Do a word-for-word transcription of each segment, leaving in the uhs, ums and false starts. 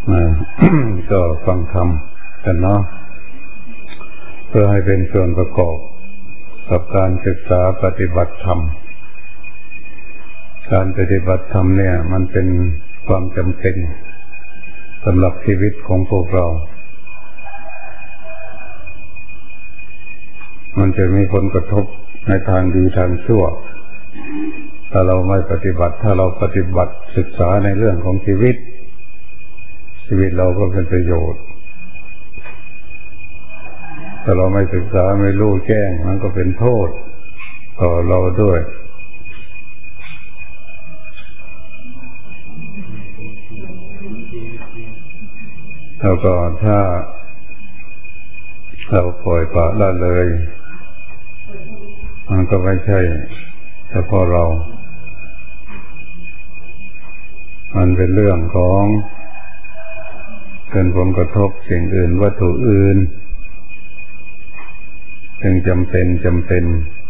ก็ฟังธรรมกันเนาะเพื่อให้เป็นส่วนประกอบกับการศึกษาปฏิบัติธรรมการปฏิบัติธรรมเนี่ยมันเป็นความจำเป็นสำหรับชีวิตของพวกเรามันจะมีผลกระทบในทางดีทางชั่วถ้าเราไม่ปฏิบัติถ้าเราปฏิบัติศึกษาในเรื่องของชีวิตชีวิตเราก็เป็นประโยชน์ถ้าเราไม่ศึกษาไม่รู้แจ้งมันก็เป็นโทษต่อเราด้วยแล้วก็ถ้าเราปล่อยปละละเลยมันก็ไม่ใช่เฉพาะเรามันเป็นเรื่องของเป็นผลกระทบสิ่งอื่นวัตถุอื่นจึงจำเป็นจำเป็น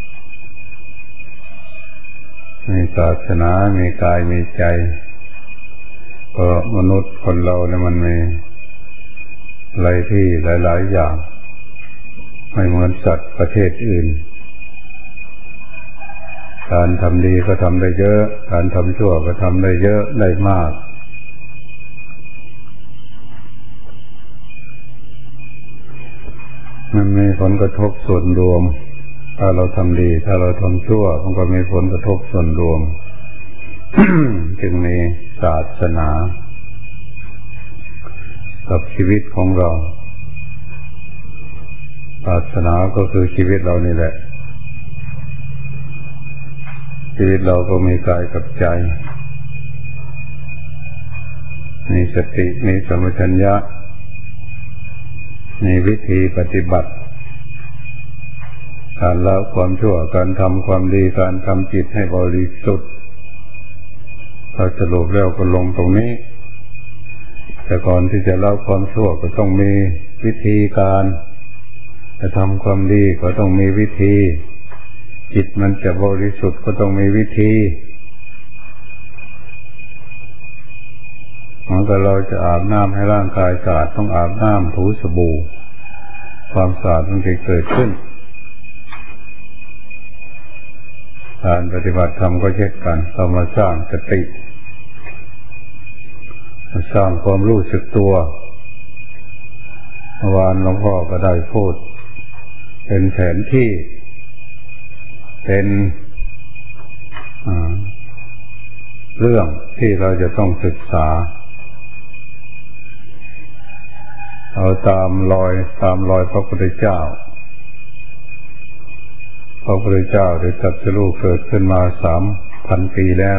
มีศาสนามีกายมีใจเพราะมนุษย์คนเราเนี่ยมันมีหลายที่หลายๆอย่างไม่เหมือนสัตว์ประเทศอื่นการทำดีก็ทำได้เยอะการทำชั่วก็ทำได้เยอะได้มากมันมีผลกระทบส่วนรวมถ้าเราทำดีถ้าเราทำชั่วมันก็มีผลกระทบส่วนรวม จึงมีศาสนากับชีวิตของเราศาสนาก็คือชีวิตเรานี่แหละชีวิตเราก็มีกายกับใจมีสติมีสัมปชัญญะมีวิธีปฏิบัติการละความชั่วการทำความดีการทำจิตให้บริสุทธิ์พอสรุปแล้วก็ลงตรงนี้แต่ก่อนที่จะละความชั่วก็ต้องมีวิธีการจะทำความดีก็ต้องมีวิธีจิตมันจะบริสุทธิ์ก็ต้องมีวิธีเหมือนกับเราจะอาบน้ำให้ร่างกายสะอาดต้องอาบน้ำถูสบู่ความสะอาดมันจะเกิดขึ้นการปฏิบัติธรรมก็เช่นกันเรามาสร้างสติมาสร้างความรู้สึกตัวเมื่อวานหลวงพ่อก็ได้พูดเป็นแผนที่เป็นเรื่องที่เราจะต้องศึกษาเอาตามรอยตามรอยพระพุทธเจ้าพระพุทธเจ้าได้ตรัสรู้เกิดขึ้นมาสามพันปีแล้ว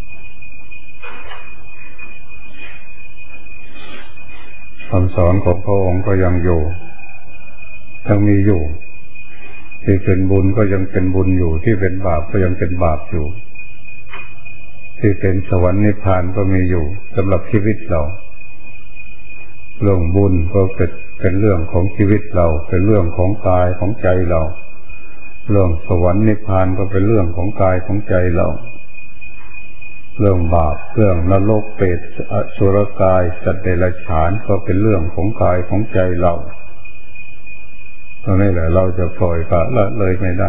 คำสอนของพระองค์ก็ยังอยู่ยังมีอยู่ที่เป็นบุญก็ยังเป็นบุญอยู่ที่เป็นบาปก็ยังเป็นบาปอยู่ที่เป็นสวรรค์นิพพานก็มีอยู่สำหรับชีวิตเราเรื่องบุญก็เป็นเป็นเรื่องของชีวิตเราเป็นเรื่องของกายของใจเราเรื่องสวรรค์นิพพานก็เป็นเรื่องของกายของใจเราเรื่องบาปเรื่องนรกเปรตอสุรกายสัตว์เดรัจฉานก็เป็นเรื่องของกายของใจเราตรงนี้แหละเราจะปล่อยปละละเลยไม่ได้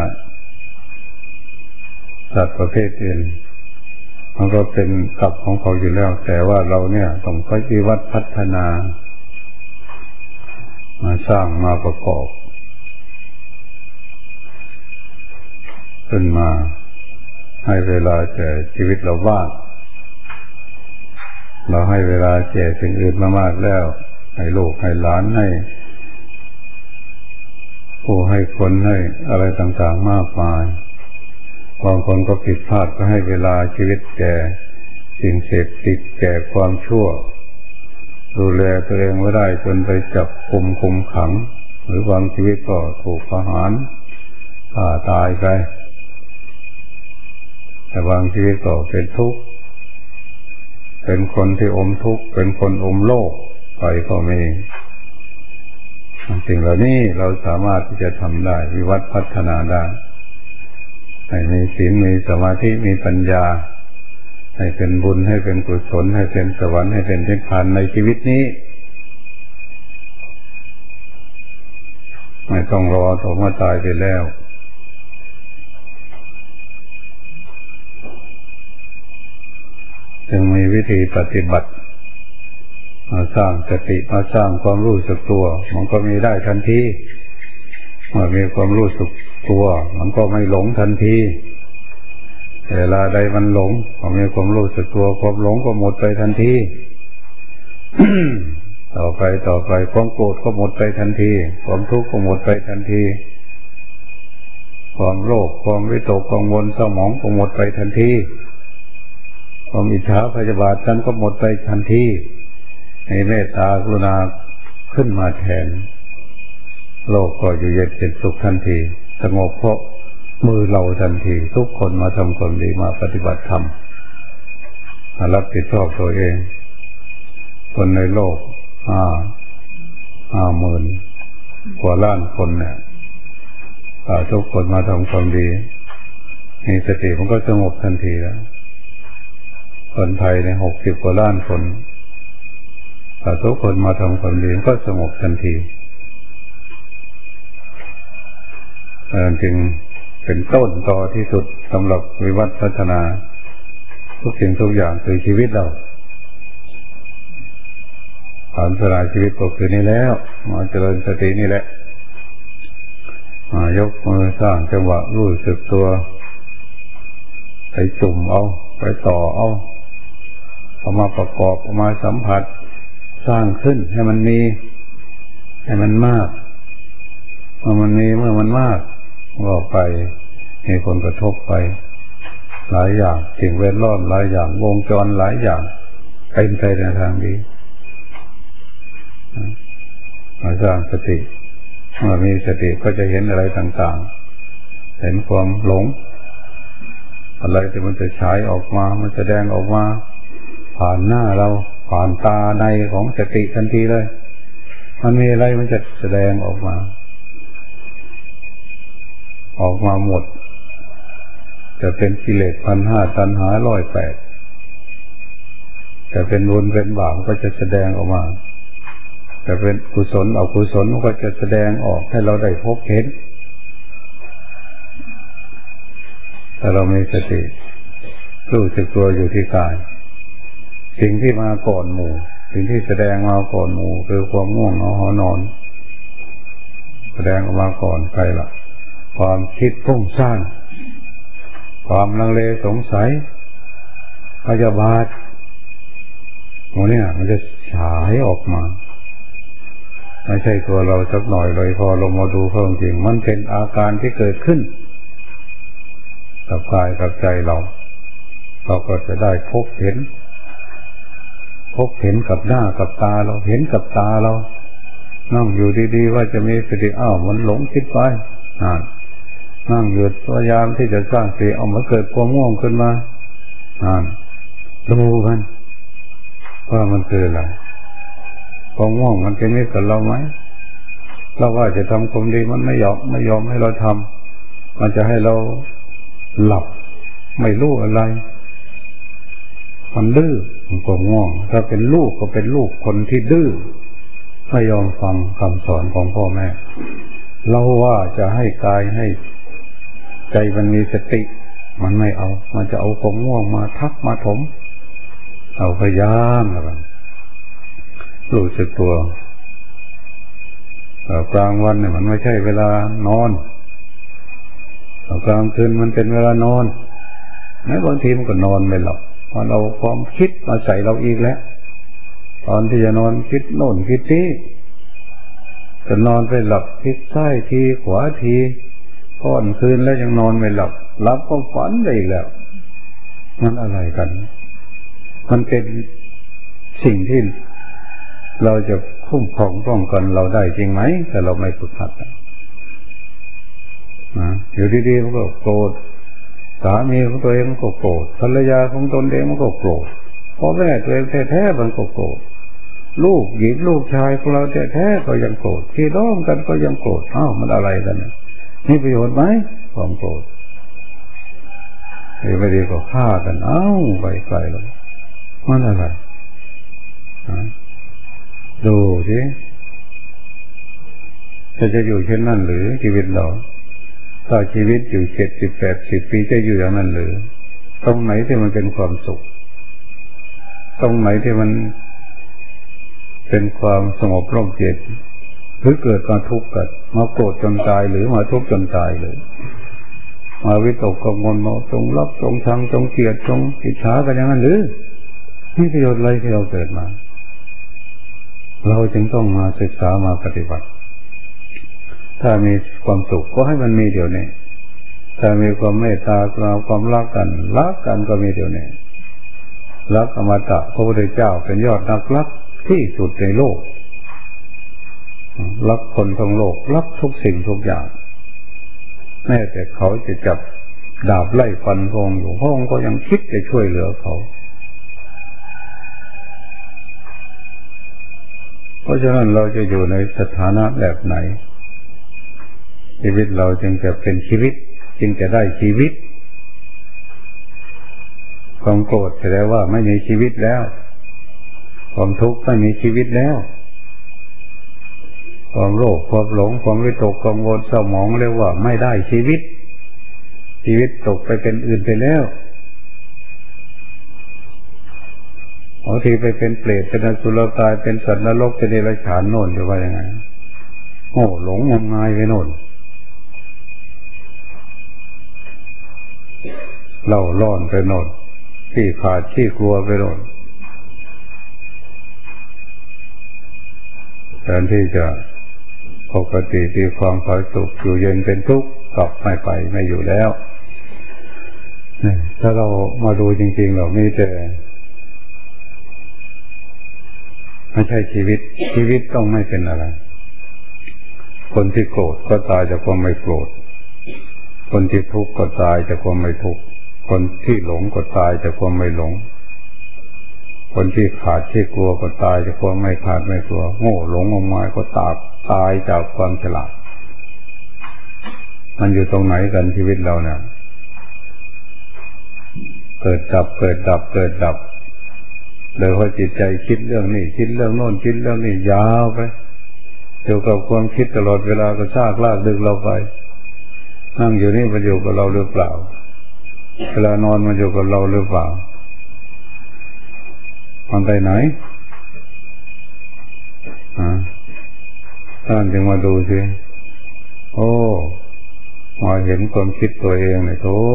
สัตว์ประเภทอื่นมันก็เป็นกรรมของเขาอยู่แล้วแต่ว่าเราเนี่ยต้องปฏิวัติพัฒนามาสร้างมาประกอบขึ้นมาให้เวลาแก่ชีวิตเราบ้างเราให้เวลาแก่สิ่งอื่นมามากแล้วให้ลูกให้หลานให้ผู้ให้คนให้อะไรต่างๆมากมายบางคนก็ผิดพลาดก็ให้เวลาชีวิตแก่สิ่งเสพติดแก่ความชั่วดูแลตัวเองไม่ได้จนไปจับคุมคุมขังหรือบางชีวิตก็ถูกประหารฆ่าตายไปแต่บางชีวิตก็เป็นทุกข์เป็นคนที่อมทุกข์เป็นคนอมโลกไปก็มีสิ่งเหล่านี้เราสามารถที่จะทำได้วิวัฒน์พัฒนาได้ให้มีศีลมีสมาธิมีปัญญาให้เป็นบุญให้เป็นกุศลให้เป็นสวรรค์ให้เป็นนิพพานในชีวิตนี้ไม่ต้องรอถึงว่าตายไปแล้วจึงมีวิธีปฏิบัติมาสร้างสติมาสร้างความรู้สึกตัวมันก็มีได้ทันทีเมื่อมีความรู้สึกตัวมันก็ไม่หลงทันทีเวลาใดมันหลงพอมีความรู้สึกตัวความหลงก็หมดไปทันที ต่อไปต่อไปความโกรธก็หมดไปทันทีความทุกข์ก็หมดไปทันทีความโลภความวิตกกังวลเศร้าหมองก็หมดไปทันทีความอิจฉาพยาบาทนั้นก็หมดไปทันทีให้เมตตากรุณาขึ้นมาแทนโลกก็อยู่เย็นเป็นสุขทันทีสงบเพราะมือเราทันทีทุกคนมาทำความดีมาปฏิบัติธรรมมารับผิดชอบตัวเองคนในโลกห้าห้าหมื่นกว่าล้านคนเนี่ยถ้าทุกคนมาทำความดีมีสติมันก็สงบทันทีแล้วคนไทยในหกสิบกว่าล้านคนถ้าทุกคนมาทำความดีก็สงบทันทีแต่จริงเป็นต้นต่อที่สุดสำหรับวิวัฒน์พัฒนาทุกสิ่งทุกอย่างคือชีวิตเราฐานสลายชีวิตก็คือนี่แล้วมาเจริญสตินี่แหละมายกมือสร้างจังหวะรู้สึกตัวไปจุ่มเอาไปต่อเอาเอามาประกอบเอามาสัมผัสสร้างขึ้นให้มันมีให้มันมากเมื่อมันมีเมื่อมันมากก็ไปมีคนกระทบไปหลายอย่างสิ่งแวดล้อมหลายอย่างวงจรหลายอย่างเป็นไปในทางดีมาสร้างสติเมื่อมีสติก็จะเห็นอะไรต่างๆเห็นความหลงอะไรที่มันจะฉายออกมามันแสดงออกมาผ่านหน้าเราผ่านตาในของสติทันทีเลยมันมีอะไรมันจะแสดงออกมาออกมาหมดจะเป็นกิเลสพันห้าตัณหาร้อยแปดจะเป็นบุญเป็นบาปก็จะแสดงออกมาจะเป็นกุศลอกุศลก็จะแสดงออกให้เราได้พบเห็นถ้าเรามีสติรู้สึกตัวอยู่ที่กายสิ่งที่มาก่อนหมู่สิ่งที่แสดงมาก่อนหมู่คือความง่วงเหงาหอนอนแสดงออกมาก่อนใครล่ะความคิดฟุ้งซ่านความลังเลสงสัยพยาบาทโมเนี่ยมันจะฉายออกมาไม่ใช่ตัวเราสักหน่อยเลยพอลงมาดูเข้าจริงมันเป็นอาการที่เกิดขึ้นกับกายกับใจเราเราก็จะได้พบเห็นพบเห็นกับหน้ากับตาเราเห็นกับตาเรานั่งอยู่ดีๆว่าจะมีสติอ้าวมันหลงคิดไปอ่านนั่งหยุดพยายามที่จะสร้างสติเอามาเกิดความง่วงขึ้นมาอ่านดูมันว่ามันคืออะไรความง่วงมันเป็นมิตรกับเราไหมเราว่าจะทำความดีมันไม่ยอมไม่ยอมให้เราทำมันจะให้เราหลับไม่รู้อะไรมันดื้อมันความง่วงถ้าเป็นลูกก็เป็นลูกคนที่ดื้อไม่ยอมฟังคำสอนของพ่อแม่เราว่าจะให้กายให้ใจมันมีสติมันไม่เอามันจะเอาความง่วงมาทักมาถมเอาพยายามแล้วรู้สึกตัวกลางวันเนี่ยมันไม่ใช่เวลานอนกลางคืนมันเป็นเวลานอนแม้บางทีมันก็นอนไม่หลับมันเอาความคิดมาใส่เราอีกแล้วตอนที่จะนอนคิดโน่นคิดนี้จะนอนไปหลับคิดซ้ายทีขวาทีก่อนคืนแล้วยังนอนไม่หลับหลับก็ฝันไปอีกแล้วมันอะไรกันมันเป็นสิ่งที่เราจะคุ้มครองป้องกันเราได้จริงไหมแต่เราไม่ฝึกหัดนะอยู่ดีๆมันก็โกรธสามีของตัวเองมันก็โกรธภรรยาของตนเองมันก็โกรธพ่อแม่ตัวเองแท้ๆมันก็โกรธลูกหญิงลูกชายของเราแท้ๆก็ยังโกรธพี่น้องกันก็ยังโกรธอ้าวมันอะไรกันมีประโยชน์ไหมความโกรธหรือไม่ดีก็ฆ่ากันเอ้าไปไกลแล้วมันอะไรดูสิจะจะอยู่เช่นนั้นหรือชีวิตเราถ้าชีวิตอยู่เจ็ดสิบแปดสิบปีจะอยู่อย่างนั้นหรือตรงไหนที่มันเป็นความสุขตรงไหนที่มันเป็นความสงบร่มเย็นหรือเกิดมาทุกข์กันมาโกรธจนตายหรือมาทุกข์จนตายเลยมาวิตกกังวลมาจงรักจงชังจงเกลียดจงอิจฉากันอย่างนั้นหรือไม่ประโยชน์อะไรที่เราเกิดมาเราจึงต้องมาศึกษามาปฏิบัติถ้ามีความสุขก็ให้มันมีเดี๋ยวนี้ถ้ามีความเมตตากรุณาความรักกันรักกันก็มีเดี๋ยวนี้รักอมตะพระพุทธเจ้าเป็นยอดนักรักที่สุดในโลกรักคนทั้งโลกรักทุกสิ่งทุกอย่างแม้แต่เขาจะจับดาบไล่ฟันพงอยู่พระองค์ก็ยังคิดจะช่วยเหลือเขาเพราะฉะนั้นเราจะอยู่ในสถานะแบบไหนชีวิตเราจึงจะเป็นชีวิตจึงจะได้ชีวิตความโกรธแสดงว่าไม่มีชีวิตแล้วความทุกข์ไม่มีชีวิตแล้วความโลภความหลงความวิตกกังวลเศร้าหมองเรียกว่าไม่ได้ชีวิตชีวิตตกไปเป็นอื่นไปแล้วบางทีไปเป็นเปรตเป็นอสุรกายเป็นสัตว์นรกเป็นเดรัจฉานโน่นจะว่ายังไงโง่หลงงมงายไปโน่นเล่าร้อนไปโน่นขี้ขาดขี้กลัวไปโน่นแทนที่จะปกติที่ความผาสุกอยู่เย็นเป็นทุกข์กลับไม่ไปไม่อยู่แล้วถ้าเรามาดูจริงๆเรามีแต่ไม่ใช่ชีวิตชีวิตต้องไม่เป็นอะไรคนที่โกรธก็ตายจากความไม่โกรธคนที่ทุกข์ก็ตายจากความไม่ทุกข์คนที่หลงก็ตายจากความไม่หลงคนที่ขาดที่กลัวก็ตายจากความไม่ขาดไม่กลัวโง่หลงงมงายก็ตายตายจากความฉลาดมันอยู่ตรงไหนกันชีวิตเราเนี่ยเกิดดับเกิดดับเกิดดับเลยพอจิตใจคิดเรื่องนี้คิดเรื่องโน้นคิดเรื่องนี้ยาวไปเกี่ยวกับความคิดตลอดเวลาก็ซากลากดึงเราไปนั่งอยู่นี่มันอยู่กับเราหรือเปล่าเวลานอนมันอยู่กับเราหรือเปล่ามันไปไหนอ่าท่านจึงมาดูสิโอ้มาเห็นความคิดตัวเองเนี่ยโธ่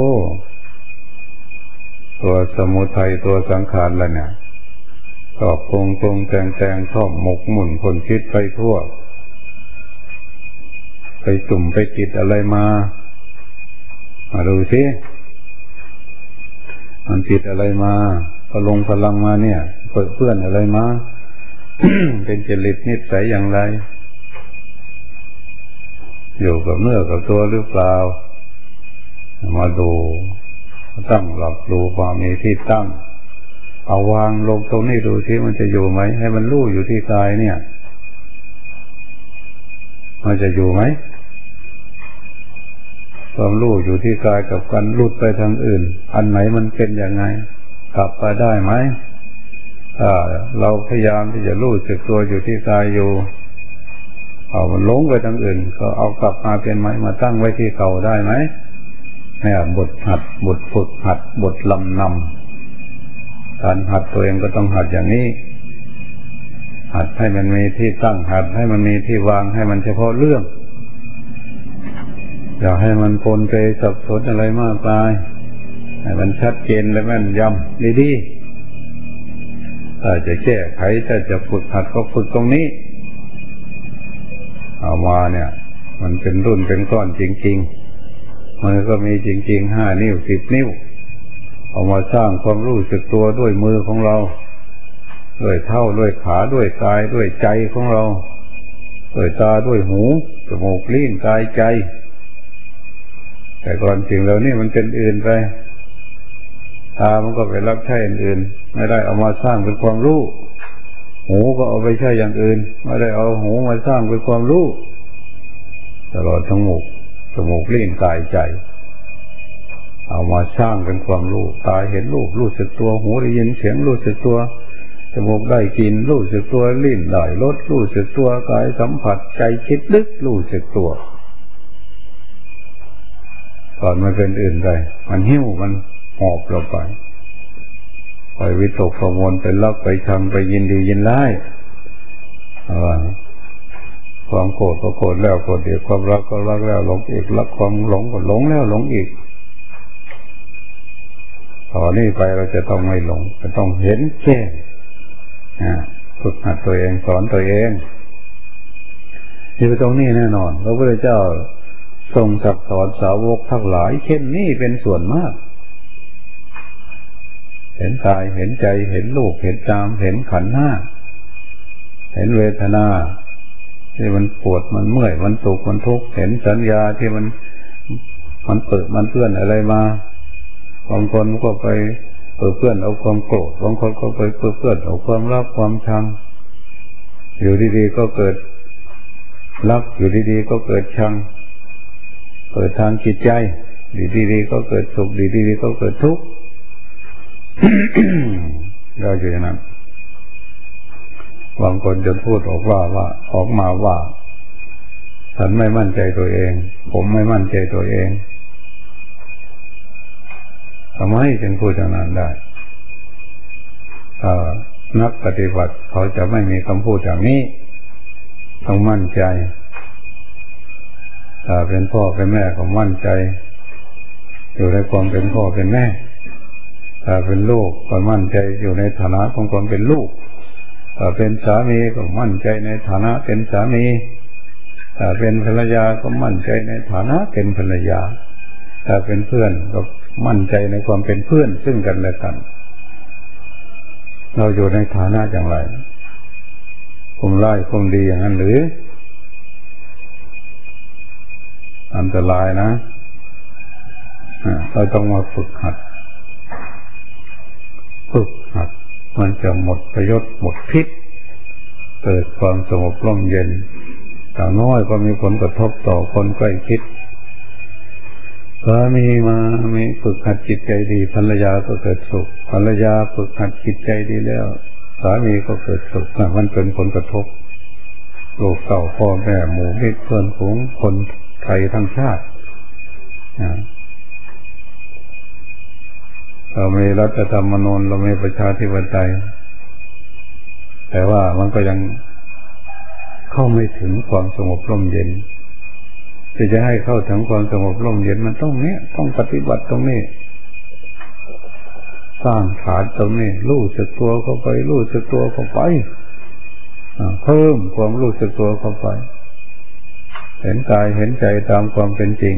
ตัวสมุทัยตัวสังขารแล้วเนี่ยก็ปรุงปรุงแต่งแต่งชอบหมกหมุ่นคนคิดไปทั่วไปจุ่มไปติดอะไรมามาดูสิมันติดอะไรมาพลงพลังมาเนี่ยเปิดเพื่อนอะไรมา เป็นจริตนิสัยอย่างไรอยู่กับเนื้อกับตัวหรือเปล่ามาดูตั้งหลักดูความมีที่ตั้งเอาวางลงตรงนี้ดูสิมันจะอยู่ไหมให้มันรู้อยู่ที่กายเนี่ยมันจะอยู่ไหมความรู้อยู่ที่กายกับการหลุดไปทางอื่นอันไหนมันเป็นยังไงกลับไปได้ไหมถ้าเราพยายามที่จะรู้สึกตัวอยู่ที่กายอยู่เอามันหลงไปทางอื่นก็เอากลับมาเป็นไหมมาตั้งไว้ที่เก่าได้ไหมเนี่ยบทหัดบทฝึกหัดบทลำนำการหัดตัวเองก็ต้องหัดอย่างนี้หัดให้มันมีที่ตั้งหัดให้มันมีที่วางให้มันเฉพาะเรื่องอย่าให้มันปนไปสับสนอะไรมากมายให้มันชัดเจนและแม่นยำดีๆถ้าจะแก้ไขถ้าจะฝึกหัดก็ฝึกตรงนี้เอามาเนี่ยมันเป็นรุ่นเป็นก้อนจริงๆมันก็มีจริงๆห้านิ้วสิบนิ้วเอามาสร้างความรู้สึกตัวด้วยมือของเราด้วยเท้าด้วยขาด้วยกายด้วยใจของเราด้วยตาด้วยหูจมูกลิ้นกายใจแต่ก่อนสิ่งเหล่านี้มันเป็นอื่นไปตามันก็ไปรับใช้อื่นๆไม่ได้เอามาสร้างเป็นความรู้หูก็เอาไปใช้อย่างอื่นไม่ได้เอาหูมาสร้างเป็นความรู้ตลอดทั้งหมดจมูกลิ้นกายใจเอามาสร้างเป็นความรู้ตาเห็นรูปรู้สึกตัวหูได้ยินเสียงรู้สึกตัวจมูกได้กลิ่นรู้สึกตัวลิ้นได้รสรู้สึกตัวกายสัมผัสใจคิดนึกรู้สึกตัวก่อนมันเป็นอื่นไปมันหิ้วมันหอบเราไปไปวิตกกังวลไปรักไปชังไปยินดียินร้ายความโกรธก็โกรธแล้วโกรธอีกความรักก็รักแล้วหลงอีกรักความหลงก็หลงแล้วหลงอีกต่อนนี้ไปเราจะต้องไม่หลงจะต้องเห็นแจ้งฝึกหัดตัวเองสอนตัวเองอยู่ตรงนี้แน่นอนพระพุทธเจ้าทรงสั่งสอนสาวกทั้งหลายเช่นนี้เป็นส่วนมากเห็นกายเห็นใจเห็นรูปเห็นนามเห็นขันธ์ห้าเห็นเวทนาที่มันปวดมันเมื่อยมันสุขมันทุกข์เห็นสัญญาที่มันมันเปิดมันเพื่อนอะไรมาบางคนก็ไปเปิดเพื่อนเอาความโกรธบางคนก็ไปเปิดเพื่อนเอาความรักความชังอยู่ดีๆก็เกิดรักอยู่ดีๆก็เกิดชังเกิดทางจิตใจอยู่ดีๆก็เกิดสุขดีๆก็เกิดทุกข์เราอยู่อย่างนั้นบางคนจนพูดออกว่าว่าออกมาว่าฉันไม่มั่นใจตัวเองผมไม่มั่นใจตัวเองทำไมจึงพูดอย่างนั้นได้นักปฏิบัติเขาจะไม่มีคำพูดอย่างนี้ต้องมั่นใจถ้าเป็นพ่อเป็นแม่ก็มั่นใจอยู่ในความเป็นพ่อเป็นแม่ถ้าเป็นลูกก็มั่นใจอยู่ในฐานะของความเป็นลูกถ้าเป็นสามีก็มั่นใจในฐานะเป็นสามีถ้าเป็นภรรยาก็มั่นใจในฐานะเป็นภรรยาถ้าเป็นเพื่อนก็มั่นใจในความเป็นเพื่อนซึ่งกันและกันเราอยู่ในฐานะอย่างไรคงไล่คงดีอย่างนั้นหรืออันตรายนะเราต้องมาฝึกหัดฝึกหัดมันจะหมดประโยชน์หมดพิษเกิดความสงบร่มเย็นแต่น้อยก็มีผลกระทบต่อคนใกล้ชิดสามีมามีฝึกหัดจิตใจดีภรรยาก็เกิดสุขภรรยาฝึกหัดจิตใจดีแล้วสามีก็เกิดสุขมันเป็นผลกระทบลูกเต่าพ่อแม่หมู่มิตรเพื่อนฝูงคนไทยทั้งชาติเรามีรัฐธรรมนูญเรามีประชาธิปไตยแต่ว่ามันก็ยังเข้าไม่ถึงความสงบร่มเย็นที่จะให้เข้าถึงความสงบร่มเย็นมันต้องเนี้ยต้องปฏิบัติตรงนี้สร้างฐานตรงนี้รู้สึกตัวเข้าไปรู้สึกตัวเข้าไปเพิ่มความรู้สึกตัวเข้าไปเห็นกายเห็นใจตามความเป็นจริง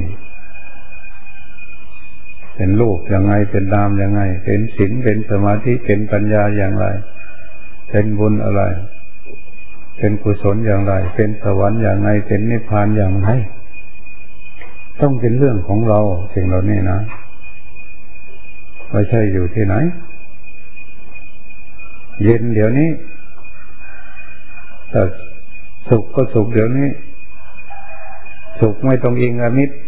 เป็นรูปยังไงเป็นนามยังไงเป็นศีลเป็นสมาธิเป็นปัญญาอย่างไรเป็นบุญอะไรเป็นกุศลอย่างไรเป็นสวรรค์อย่างไรเป็นนิพพานอย่างไรต้องเป็นเรื่องของเราสิ่งเหล่านี้นะไม่ใช่อยู่ที่ไหนเย็นเดี๋ยวนี้แต่สุขก็สุขเดี๋ยวนี้สุขไม่ต้องอิงอมิตร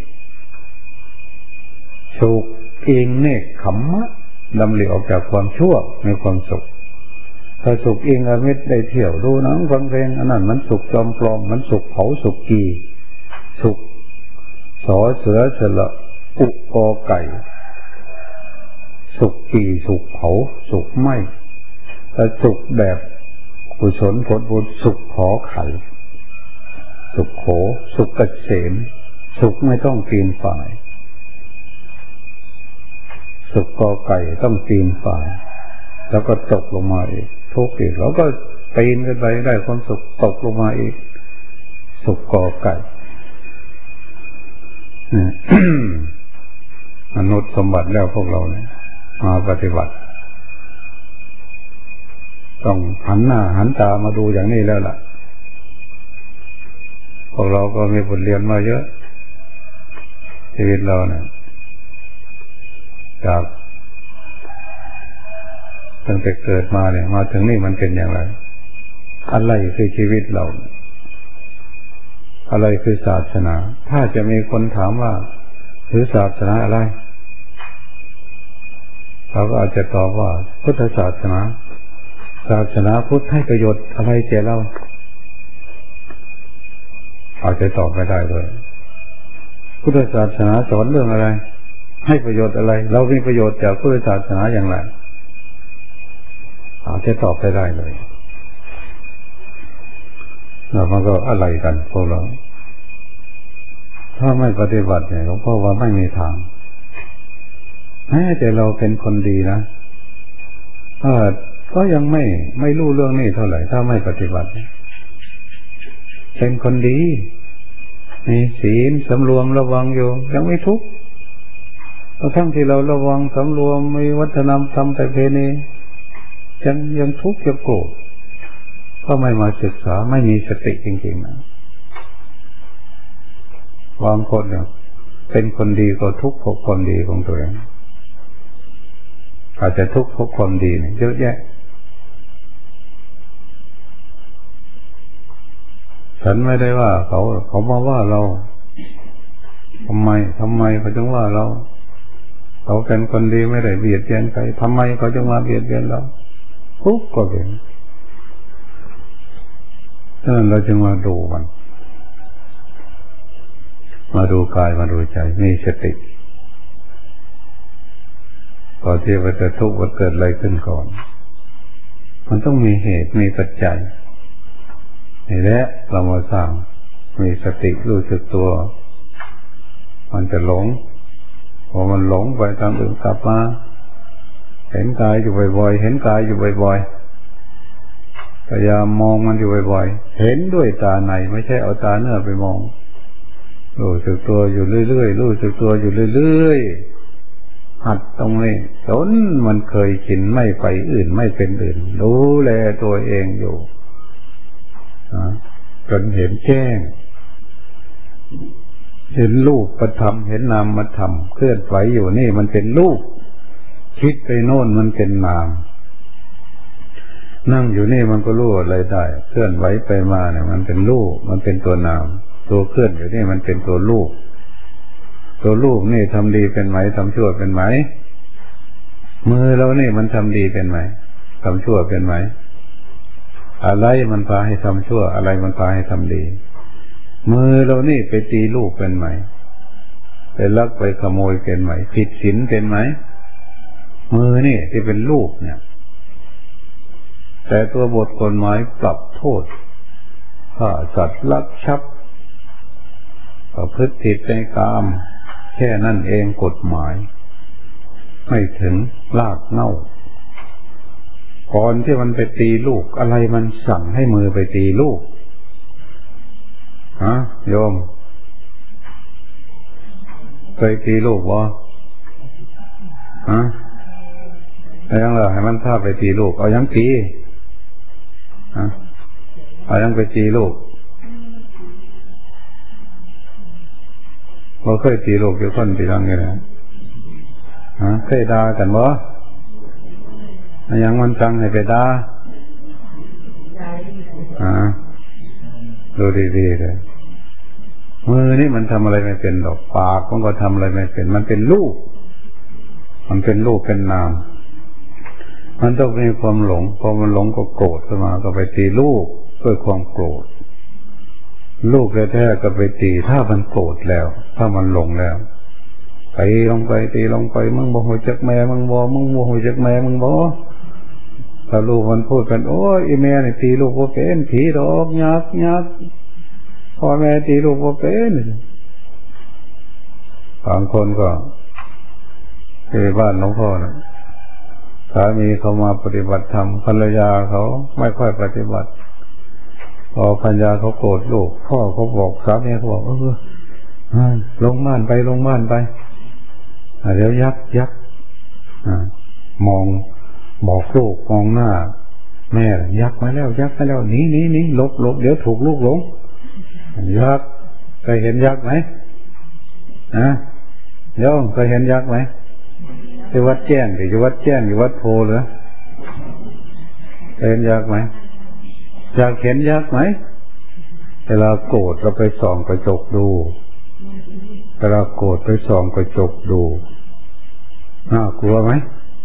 สุขอิงเนกขมมะดำริออกจากความชั่วในความสุขถ้าสุขอิงอมิตรได้เที่ยวดูหนังฟังเพลงอันนั้นมันสุขจอมปลอมมันสุขเผาสุขกีสุขสอเสือสละอุกอไก่สุขกีสุขเผาสุขไหมแต่สุขแบบกุศลผลบุญสุขขอไข่สุขโขสุขเกษมสุขไม่ต้องปีนป่ายสุขกอไก่ต้องปีนป่ายแล้วก็ตกลงมาอีกทุกข์อีกแล้วก็ปีนขึ้นไปได้ความสุขตกลงมาอีกสุขกอไก่มนุษย์สมบัติแล้วพวกเราเนี่ยมาปฏิบัติต้องหันหน้าหันตามาดูอย่างนี้แล้วล่ะพวกเราก็มีบทเรียนมาเยอะชีวิตเราเนี่ยจากตั้งแต่เกิดมาเนี่ยมาถึงนี่มันเป็นอย่างไรอะไรคือชีวิตเราอะไรคือศาสนาถ้าจะมีคนถามว่าถือศาสนาอะไรเราก็อาจจะตอบว่าพุทธศาสนาศาสนาพุทธให้ประโยชน์อะไรแก่เราอาจจะตอบไม่ได้เลยพุทธศาสนาสอนเรื่องอะไรให้ประโยชน์อะไรเรามีประโยชน์จากพุทธศาสนาอย่างไรอาจจะตอบไม่ได้เลยแล้วมันก็อะไรกันพวกเราถ้าไม่ปฏิบัติเนี่ยหลวงพ่อว่าไม่มีทางแม้แต่เราเป็นคนดีนะเออก็ยังไม่ไม่รู้เรื่องนี้เท่าไหร่ถ้าไม่ปฏิบัติเป็นคนดีมีศีลสำรวมระวังอยู่ยังไม่ทุกข์ทั้งที่เราระวังสำรวมมีวัฒนธรรมประเพณียังยังทุกข์ยังโกรธก็ไม่มาศึกษาไม่มีสติจริงๆนะบางคนเนี่ยเป็นคนดีก็ทุกข์เพราะความดีของตัวเองอาจจะทุกข์เพราะความดีเนี่ยเยอะแยะฉันไม่ได้ว่าเขาเขามาว่าเราทำไมทำไมเขาจึงว่าเราเขาเป็นคนดีไม่ได้เบียดเบียนใครทำไมเขาจึงมาเบียดเบียนเราทุกข์ก็เป็นดังนั้นเราจึงมาดูมันมาดูกายมาดูใจมีสติก่อนที่จะทุกข์ว่าเกิดอะไรขึ้นก่อนมันต้องมีเหตุมีปัจจัยนี่แหละเรามาสร้างมีสติรู้สึกตัวมันจะหลงพอมันหลงไปทางอื่นกลับมาเห็นกายอยู่บ่อยๆเห็นกายอยู่บ่อยๆพยายามมองมันอยู่บ่อยๆเห็นด้วยตาในไม่ใช่เอาตาเนื้อไปมองรู้สึกตัวอยู่เรื่อยๆรู้สึกตัวอยู่เรื่อยๆหัดตรงนี้จนมันเคยชินไม่ไปอื่นไม่เป็นอื่นดูแลตัวเองอยู่จนเห็นแจ้งเห็นรูปประธรรมเห็นนามมาธรรมเคลื่อนไหวอยู่นี่มันเป็นรูปคิดไปโน่นมันเป็นนามนั่งอยู่นี่มันก็รู้อะไรได้เคลื่อนไหวไปมาเนี่ยมันเป็นรูปมันเป็นตัวนามตัวเคลื่อนอยู่นี่มันเป็นตัวรูปตัวรูปนี่ทำดีเป็นไหมทำชั่วเป็นไหมมือเรานี่มันทำดีเป็นไหมทำชั่วเป็นไหมอะไรมันพาให้ทำชั่วอะไรมันพาให้ทำดีมือเรานี่ไปตีลูกเป็นไหมไปลักไปขโมยเป็นไหมผิดศีลเป็นไหมมือนี่ที่เป็นลูกเนี่ยแต่ตัวบทกฎหมายปรับโทษฆ่าสัตว์ลักทรัพย์ประพฤติผิดในกามแค่นั่นเองกฎหมายไม่ถึงลากเง่าก่อนที่มันไปตีลูกอะไรมันสั่งให้มือไปตีลูกฮะโยมเคยตีลูกวะฮะเอายังเหรอให้มันพาไปตีลูกเอายังตีฮะเอายังไปตีลูกเราเคยตีลูกอยู่คนตีรังไงนะฮะเคยด่ากันบ่ยังมันจังให้ไปด่าฮะดูดีๆเลยมือนี่มันทำอะไรไม่เป็นหรอกปากมันก็ทำอะไรไม่เป็นมันเป็นรูปมันเป็นรูปเป็นนามมันต้องมีความหลงพอมันหลงก็โกรธขึ้นมาก็ไปตีลูกด้วยความโกรธลูกแท้ๆก็ไปตีถ้ามันโกรธแล้วถ้ามันหลงแล้วไปลงไปตีลงไปมึงบ่หัวจักแม่มึงบ่มึงบ่หัวจักแม่มึงบ่ถ้าลูกมันพูดกันโอ้ยอีแม่นี่ตีลูกบ่เป็นผีดอกยักษ์ยักษ์พ่อแม่ตีลูกบ่เป็นบางคนก็ที่บ้านหลวงพ่อนะสามีเขามาปฏิบัติธรรมภรรยาเขาไม่ค่อยปฏิบัติพอภรรยาเขาโกรธลูกพ่อเขาบอกสามีเขาบอกเออลงม่านไปลงม่านไปเดี๋ยวยักยักมองบอกลูกมองหน้าแม่ยักมาแล้วยักมาแล้วหนีหนีหนีหลบหลบเดี๋ยวถูกลูกหลงยักเคยเห็นยักไหมนะเดี๋ยวเคยเห็นยักไหมที่วัดแจ้งที่วัดแจ้งที่วัดโพหรือเคยเห็นยักไหมอยากเห็นยักไหมเวลาโกรธเราไปส่องกระจกดูเวลาโกรธไปส่องกระจกดูน่ากลัวไหม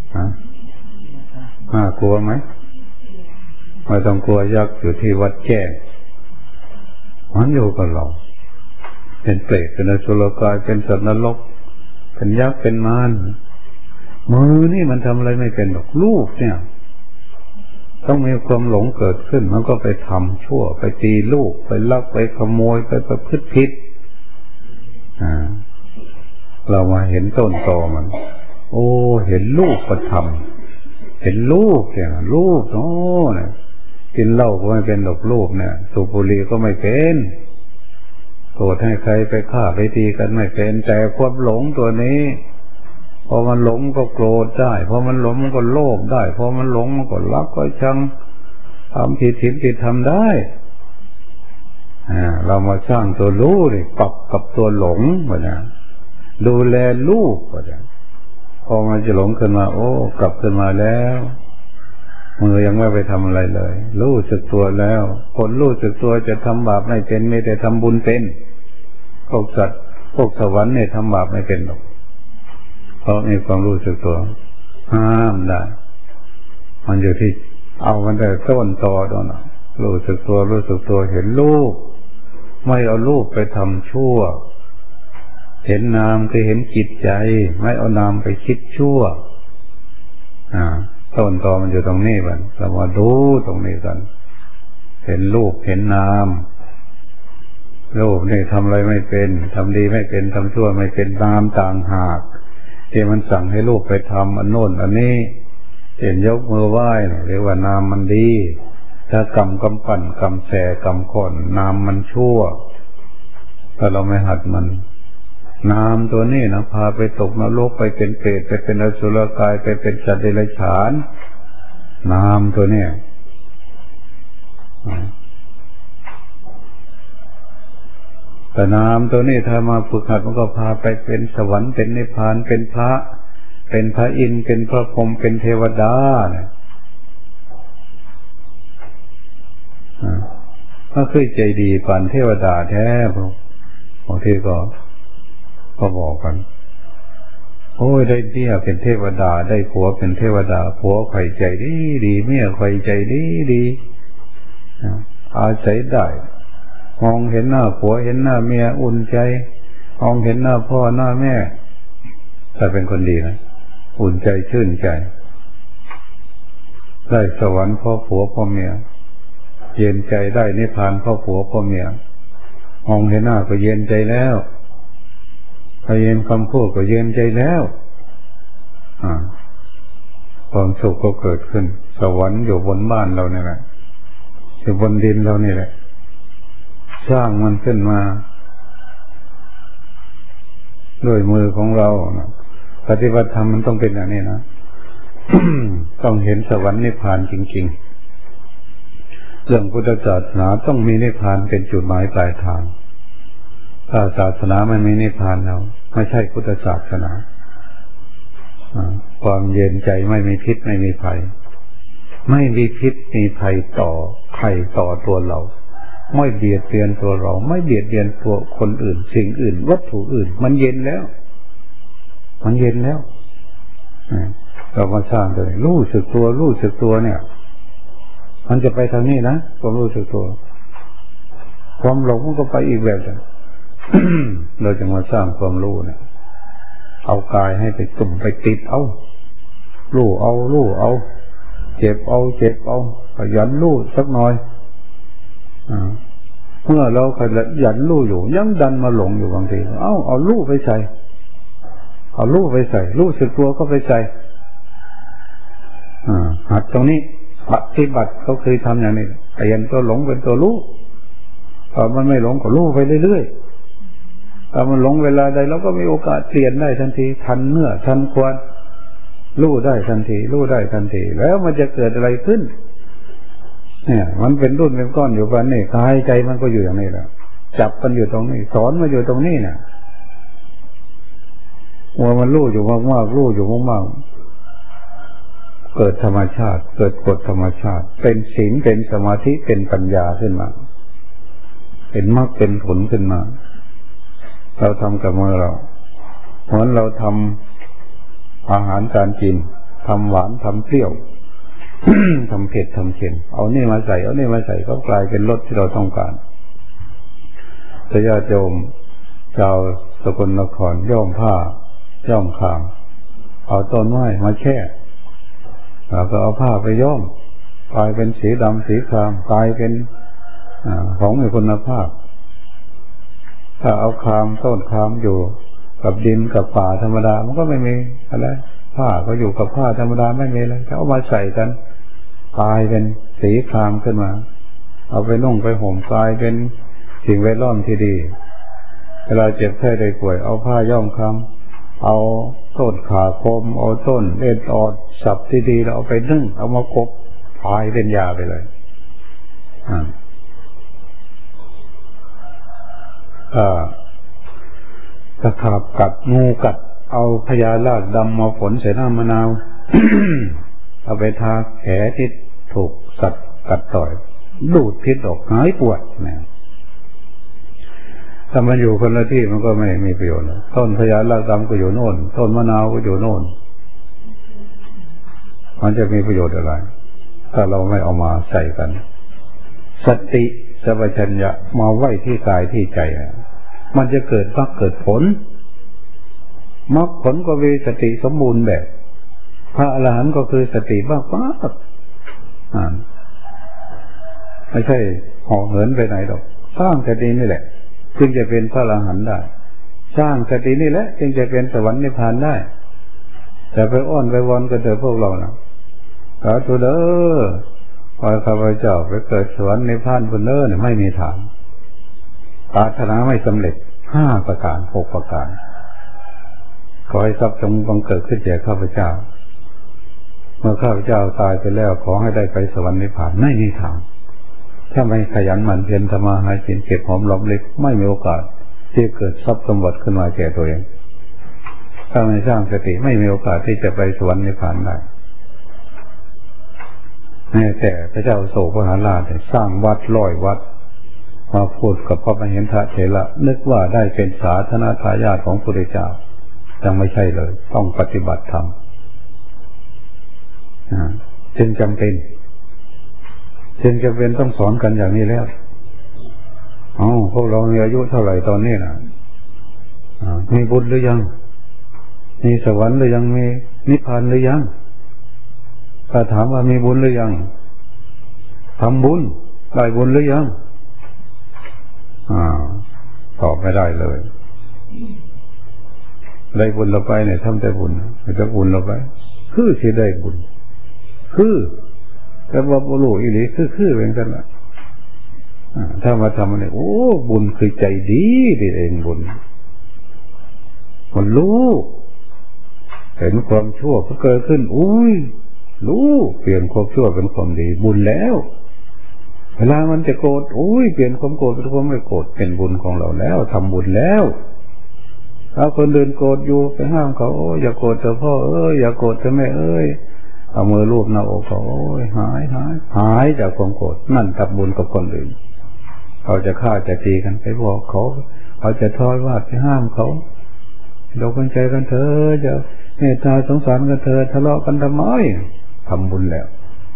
ฮะน่ากลัวไหมไม่ต้องกลัวยักษ์อยู่ที่วัดแจ้งมันอยู่กับเราเป็นเปรตเป็นอสุรกายเป็นสัตว์นรกเป็นยักษ์เป็นมารมือนี่มันทำอะไรไม่เป็นหรอกลูกเนี่ยต้องมีความหลงเกิดขึ้นมันก็ไปทำชั่วไปตีลูกไปลักไปขโมยไปประพฤติผิดอ่าเรามาเห็นต้นตอมันโอ้เห็นลูกก็ทำเห็นลูกเนี่ยลูกโอ้เนี่ยกินเหล้าก็ไม่เป็นหรอกลูกเนี่ยสูบบุหรี่ก็ไม่เป็นโกรธให้ใครไปฆ่าไปตีกันไม่เป็นแต่ความหลงตัวนี้พอมันหลงก็โกรธได้พอมันหลงมันก็โลภได้พอมันหลงมันก็รักก็ชังทำผิดผิดผิดทำได้อ่าเรามาสร้างตัวรู้ดิปรับกับตัวหลงวะเนี่ยดูแลลูกวะเนี่ยพอมันจะหลงขึ้นมาโอ้กลับขึ้นมาแล้วมือยังไม่ไปทำอะไรเลยรู้สึกตัวแล้วคนรู้สึกตัวจะทำบาปไม่เป็นไม่แต่ทำบุญเป็นพวกสัตว์พวกสวรรค์เนี่ยทำบาปไม่เป็นหรอกเพราะมีความรู้สึกตัวห้ามได้มันอยู่ที่เอามันแต่ต้นตอตอนนั้นรู้สึกตัวรู้สึกตัวเห็นลูกไม่เอาลูกไปทำชั่วเห็นนามคือเห็นจิตใจไม่เอานามไปคิดชั่วอ่าต้นตอมันอยู่ตรงนี้กันเรามาดูตรงนี้กันเห็นลูกเห็นนามลูกนี่ทำอะไรไม่เป็นทำดีไม่เป็นทำชั่วไม่เป็นนามต่างหากที่มันสั่งให้ลูกไปทำอันโน้นอันนี้เห็นยกมือไหว้เรียกว่านามมันดีถ้ากรรมกำปั่นกรรมแสกรรมข่อนนามมันชั่วถ้าเราไม่หัดมันนามตัวนี้นะพาไปตกนรกไปเป็นเปรตไปเป็นอสุรกายไปเป็นสัตว์เดรัจฉานนามตัวเนี้ยแต่นามตัวนี้ถ้ามาฝึกหัดมันก็พาไปเป็นสวรรค์เป็นนิพพานเป็นพระเป็นพระอินทร์เป็นพระพรหมเป็นเทวดาเนี่ยก็คือใจดีปานเทวดาแท้บางทีก็ก็บอกกันโอ้ยได้เมียเป็นเทวดาได้ผัวเป็นเทวดาผัวใครใจดีดีเมียใครใจดีดีอาศัยได้มองเห็นหน้าผัวเห็นหน้าเมียอุ่นใจมองเห็นหน้าพ่อหน้าแม่ถ้าเป็นคนดีนะอุ่นใจชื่นใจได้สวรรค์พ่อผัวพ่อเมียเย็นใจได้นิพพานพ่อผัวพ่อเมียมองเห็นหน้าก็เย็นใจแล้วพอเย็นคำพูดก็เย็นใจแล้วอ่าความสุขก็เกิดขึ้นสวรรค์อยู่บนบ้านเราเนี่ยแหละอยู่บนดินเรานี่แหละสร้างมันขึ้นมาด้วยมือของเรานะปฏิบัติธรรมมันต้องเป็นอย่างนี้นะ ต้องเห็นสวรรค์นิพพานจริงๆเรื่องพุทธศาสนาต้องมีนิพพานเป็นจุดหมายปลายทางถ้าศาสนาไม่มีนิพพานเราไม่ใช่พุทธศาสนาความเย็นใจไม่มีพิษไม่มีภัยไม่มีพิษมีภัยต่อใครต่อตัวเราไม่เบียดเบียนตัวเราไม่เบียดเบียนตัวคนอื่นสิ่งอื่นวัตถุอื่นมันเย็นแล้วมันเย็นแล้วเรามาสร้างเลยรู้สึกตัวรู้สึกตัวเนี่ยมันจะไปทางนี้นะความรู้สึกตัวความหลงมันก็ไปอีกแบบนึง เราจะมาสร้างความรู้เนี่ยเอากายให้ไปตุ่มไปติดเอารู้เอารู้เอาเจ็บเอาเจ็บเอาขยันรู้สักหน่อยเมื่อเราขยันรู้อยู่ยังดันมาหลงอยู่บางทีเอาเอารู้ไปใส่เอารู้ไปใส่รู้สึกตัวก็ไปใส่หัดตรงนี้ปฏิบัติเขาเคยทำอย่างนี้เปลี่ยนตัวหลงเป็นตัวรู้พอมันไม่หลงก็รู้ไปเรื่อยๆถ้ามันหลงเวลาใดเราก็มีโอกาสเปลี่ยนได้ทันทีทันเมื่อทันควรรู้ได้ทันทีรู้ได้ทันทีแล้วมันจะเกิดอะไรขึ้นเนี่ยมันเป็นรุ่นเป็นก้อนอยู่บ้านนี่กายใจมันก็อยู่อย่างนี้แหละจับกันอยู่ตรงนี้สอนมาอยู่ตรงนี้เนี่ยว่ามันรู้อยู่มากๆรู้อยู่มากๆเกิดธรรมชาติเกิดกฎธรรมชาติเป็นศีลเป็นสมาธิเป็นปัญญาขึ้นมาเป็นมรรคเป็นผลขึ้นมาเราทำกับมือเราเหมือนเราทำอาหารการกินทำหวานทำเปรี้ยว ทำเผ็ดทำเค็มเอานี่มาใส่เอานี่มาใส่ก็กลายเป็นรสที่เราต้องการแต่ญาติโยมชาวสกลนครย้อมผ้าย้อมคามเอาต้นไม้มาแช่แล้วก็เอาผ้าไปย้อมกลายเป็นสีดำสีครามกลายเป็นอของมีคุณภาพถ้าเอาครามต้นครามอยู่กับดินกับป่าธรรมดามันก็ไม่มีอะไรผ้าก็อยู่กับผ้าธรรมดาไม่มีอะไรถ้าเอามาใส่กันกลายเป็นสีครามขึ้นมาเอาไปนุ่งไปห่มกลายเป็นสิ่งแวดล้อมที่ดีเวลาเจ็บไข้ได้ป่วยเอาผ้าย้อมครามเอาต้นขาคมเอาต้นเอ็ดออดสับที่ดีแล้วเอาไปนึ่งเอามากบพายเป็นยาไปเลยอ่าตะขาบกัดงูกัดเอาพญาลากดำมาฝนใส่น้ำมะนาว เอาไปทาแผลที่ถูกสัตว์กัดต่อยดูดพิษออกหายปวดนะถ้ามันอยู่คนละที่มันก็ไม่มีประโยชน์ต้นพญาลากดำก็อยู่โน่นต้นมะนาวก็อยู่โน่นมันจะมีประโยชน์อะไรถ้าเราไม่เอามาใส่กันสติสัมปชัญญะมาไว้ที่กายที่ใจมันจะเกิดมรรคเกิดผลมรรคผลก็มีสติสมบูรณ์แบบพระอรหันต์ก็คือสติมากมากไม่ใช่ห่อเหินไปไหนหรอกสร้างสตินี่แหละจึงจะเป็นพระอรหันต์ได้สร้างสตินี่แหละจึงจะเป็นสวรรค์นิพพานได้แต่ไปอ้อนไปวอนกันเถอะพวกเรานะสาธุเด้อขอข้าพเจ้าไปเกิดสวรรค์นิพพานบนเด้อเนี่ยไม่มีทางปรารถนาไม่สำเร็จห้าประการหกประการขอให้ทรัพย์จงบังเกิดขึ้นแก่ข้าพเจ้าเมื่อข้าพเจ้าตายไปแล้วขอให้ได้ไปสวรรค์นิพพานไม่มีทางถ้าไม่ขยันหมั่นเพียรทำมาหากินเก็บหอมรอมริบไม่มีโอกาสที่เกิดทรัพย์สมบัติขึ้นมาแก่ตัวเองถ้าไม่สร้างสติไม่มีโอกาสที่จะไปสวรรค์นิพพานได้แต่พระเจ้าโศกมหาราชสร้างวัดร้อยวัดมาพูดกับพระมเหทเถระนึกว่าได้เป็นสาธารณทายาทของพระพุทธเจ้ายังไม่ใช่เลยต้องปฏิบัติธรรมจึงจำเป็นจึงจำเป็นต้องสอนกันอย่างนี้แล้วอ๋อพวกเรามีอายุเท่าไหร่ตอนนี้นะมีบุญหรือยังมีสวรรค์หรือยังมีนิพพานหรือยังถ้าถามว่ามีบุญหรือยังทำบุญได้บุญหรือยังอ่าตอบไม่ได้เลยได้บุญเราไปเนี่ยทำแต่บุญไม่ได้บุญเราไปคือที่ได้บุญคือแต่ว่าบุรุษอีหลีคือคือเป็นกันละถ้ามาทำอะไรโอ้บุญคือใจดีดีเองบุญมันรู้เห็นความชั่วก็เกิดขึ้นอุ้ยรู้เปลี่ยนความชั่วเป็นความดีบุญแล้วเวลามันจะโกรธอุ้ยเปลี่ยนความโกรธเป็นความไม่โกรธเป็นบุญของเราแล้วทำบุญแล้วถ้าคนเดินโกรธอยู่ไปห้ามเขาโอ้อย่าโกรธเถอะพ่อเอ้ยอย่าโกรธเถอะแม่เอ้ยเอามือลูบหน้าอกเขาโอ้ยหายหายหายจากความโกรธนั่นทำบุญกับคนอื่นเขาจะฆ่าจะตีกันไปบอกเขาเขาจะทอดวาดไปห้ามเขาเรากันใจกันเถอะจะเมตตาสงสารกันเถอะทะเลาะกันทำไมทำบุญแล้ว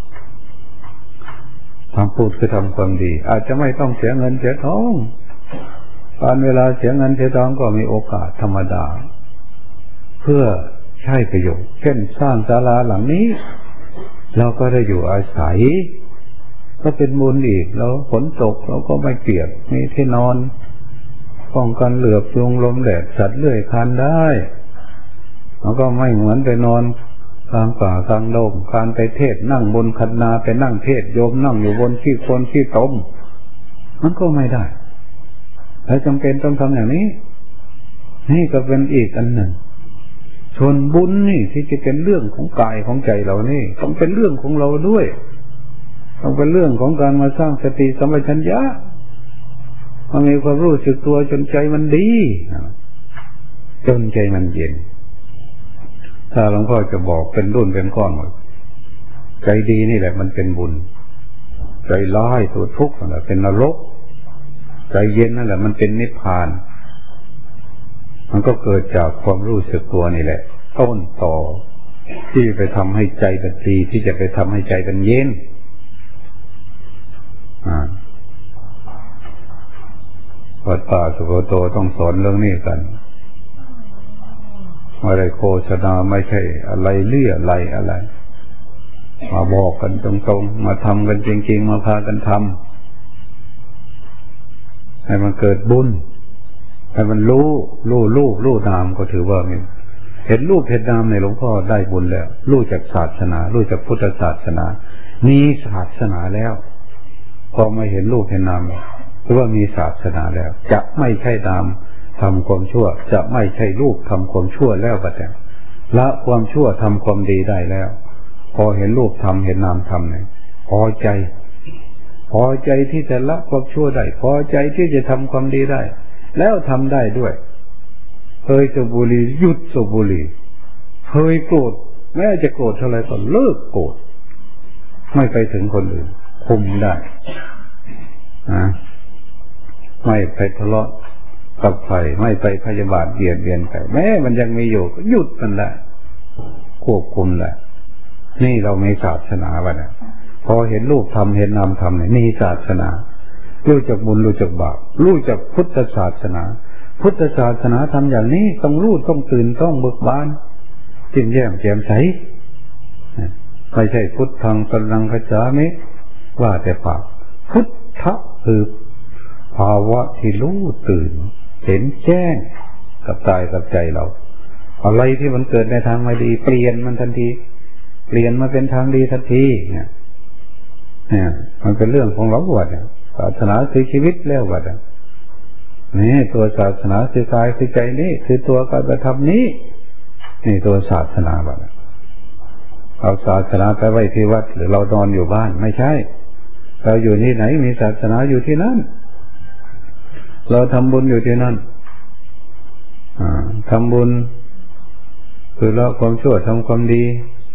ทำพูดคือทำความดีอาจจะไม่ต้องเสียเงินเสียทองการเวลาเสียเงินเสียทองก็มีโอกาสธรรมดาเพื่อใช้ประโยชน์เช่นสร้างศาลาหลังนี้เราก็ได้อยู่อาศัยก็เป็นบุญอีกแล้วฝนตกเราก็ไม่เปียกมีที่นอนป้องกันเหลือบยุงลมแดดสัตว์เลื้อยคลานได้แล้วก็ไม่เหมือนไปนอนกลางป่ากลางโลกการไปเทศนั่งบนคันนาไปนั่งเทศโยมนั่งอยู่บนขี้โคลนขี้ตมมันก็ไม่ได้แล้วจำเป็นต้องทำอย่างนี้นี่ก็เป็นอีกอันหนึ่งส่วนบุญนี่ที่จะเป็นเรื่องของกายของใจเรานี่ต้องเป็นเรื่องของเราด้วยต้องเป็นเรื่องของการมาสร้างสติสัมปชัญญะมันมีความรู้สึกตัวจนใจมันดีจนใจมันเย็นถ้าหลวงพ่อจะบอกเป็นรุ่นเป็นก้อนหมดใจดีนี่แหละมันเป็นบุญใจร้ายตัวทุกข์นั่นแหละเป็นนรกใจเย็นนั่นแหละมันเป็นนิพพานมันก็เกิดจากความรู้สึกตัวนี่แหละต้นต่อที่ไปทำให้ใจเป็นดีที่จะไปทำให้ใจเป็นเย็นวัดป่าสุโขโตต้องสอนเรื่องนี้กันไม่ได้โฆษณาไม่ใช่อะไรเลี่ยอะไรอะไรมาบอกกันตรงๆมาทำกันจริงๆมาพากันทำให้มันเกิดบุญให้มันรู้รู้รู้รู้นามก็ถือว่าเห็นรูปเห็นนามในหลวงพ่อได้บุญแล้วรู้จากศาสนารู้จากพุทธศาสนามีศาสนาแล้วพอมาเห็นรูปเห็นนามคือว่ามีศาสนาแล้วจะไม่ใช่นามทำความชั่วจะไม่ใช่รูปทำความชั่วแล้วบัดนี้ละความชั่วทำความดีได้แล้วพอเห็นรูปทำเห็นนามทำเนี่ยพอใจพอใจที่จะละความชั่วได้พอใจที่จะทำความดีได้แล้วทำได้ด้วยเคยสูบบุหรี่หยุดสูบบุหรี่เคยโกรธแม้จะโกรธเท่าไรก็เลิกโกรธไม่ไปถึงคนอื่นคุมได้นะไม่ไปทะเลาะกับใครไม่ไปพยาบาทเบียดเบียนใครแม้มันยังมีอยู่ก็หยุดมันได้ควบคุมได้นี่เรามีศาสนาบ้างนะพอเห็นรูปทำเห็นนามทำเนี่ยมีศาสนารู้จักบุญรู้จักบาปรู้จักพุทธศาสนาพุทธศาสนาทำอย่างนี้ต้องรู้ต้องตื่นต้องเบิกบานจิ้มแย้มแจ่มใสไม่ใช่พุทธังกำลังขจามิว่าแต่ปากพุทธะคือภาวะที่รู้ตื่นเห็นแจ้งกับกายกับใจเราอะไรที่มันเกิดในทางไม่ดีเปลี่ยนมันทันทีเปลี่ยนมาเป็นทางดีทันทีเนี่ยเนี่ยมันเป็นเรื่องของเราวัดเนี่ยศาสนาคือชีวิตแล้ววัดนี่ตัวศาสนาคือกายคือใจนี่คือตัวการกระทำนี้นี่ตัวศาสนาวัดเอาศาสนาไปไว้ที่วัดหรือเรานอนอยู่บ้านไม่ใช่เราอยู่ที่ไหนมีศาสนาอยู่ที่นั่นเราทำบุญอยู่ที่นั่นทำบุญคือละความชั่วทำความดี